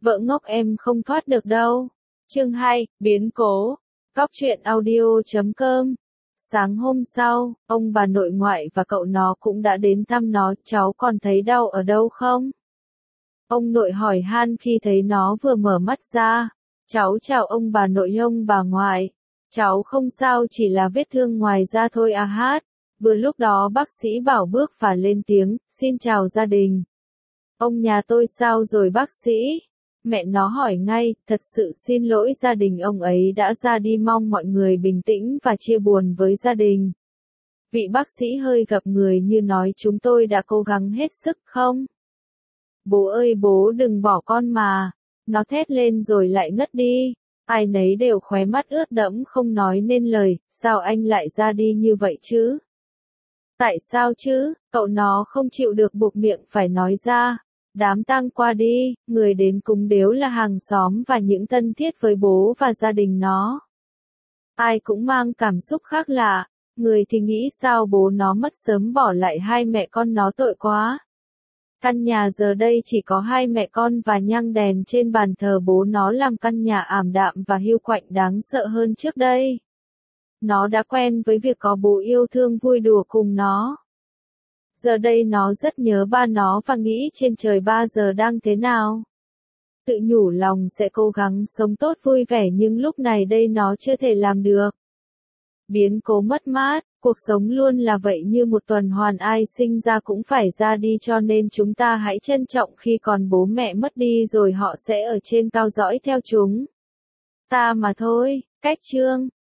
Vợ ngốc em không thoát được đâu. Chương 2, biến cố. Cóc truyện audio.com. Sáng hôm sau, ông bà nội ngoại và cậu nó cũng đã đến thăm nó. Cháu còn thấy đau ở đâu không? Ông nội hỏi han khi thấy nó vừa mở mắt ra. Cháu chào ông bà nội ông bà ngoại. Cháu không sao, chỉ là vết thương ngoài da thôi à hát. Vừa lúc đó bác sĩ Bảo bước và lên tiếng, xin chào gia đình. Ông nhà tôi sao rồi bác sĩ? Mẹ nó hỏi ngay, thật sự xin lỗi gia đình ông ấy đã ra đi, mong mọi người bình tĩnh và chia buồn với gia đình. Vị bác sĩ hơi gập người như nói, chúng tôi đã cố gắng hết sức không? Bố ơi bố đừng bỏ con mà. Nó thét lên rồi lại ngất đi. Ai nấy đều khóe mắt ướt đẫm không nói nên lời, sao anh lại ra đi như vậy chứ? Tại sao chứ? Cậu nó không chịu được buộc miệng phải nói ra. Đám tang qua đi, người đến cúng đều là hàng xóm và những thân thiết với bố và gia đình nó. Ai cũng mang cảm xúc khác lạ, người thì nghĩ sao bố nó mất sớm bỏ lại hai mẹ con nó tội quá. Căn nhà giờ đây chỉ có hai mẹ con và nhang đèn trên bàn thờ bố nó làm căn nhà ảm đạm và hiu quạnh đáng sợ hơn trước đây. Nó đã quen với việc có bố yêu thương vui đùa cùng nó. Giờ đây nó rất nhớ ba nó và nghĩ trên trời ba giờ đang thế nào. Tự nhủ lòng sẽ cố gắng sống tốt vui vẻ, nhưng lúc này đây nó chưa thể làm được. Biến cố mất mát, cuộc sống luôn là vậy, như một tuần hoàn, ai sinh ra cũng phải ra đi, cho nên chúng ta hãy trân trọng khi còn bố mẹ mất đi rồi họ sẽ ở trên cao dõi theo chúng ta mà thôi. Cách chương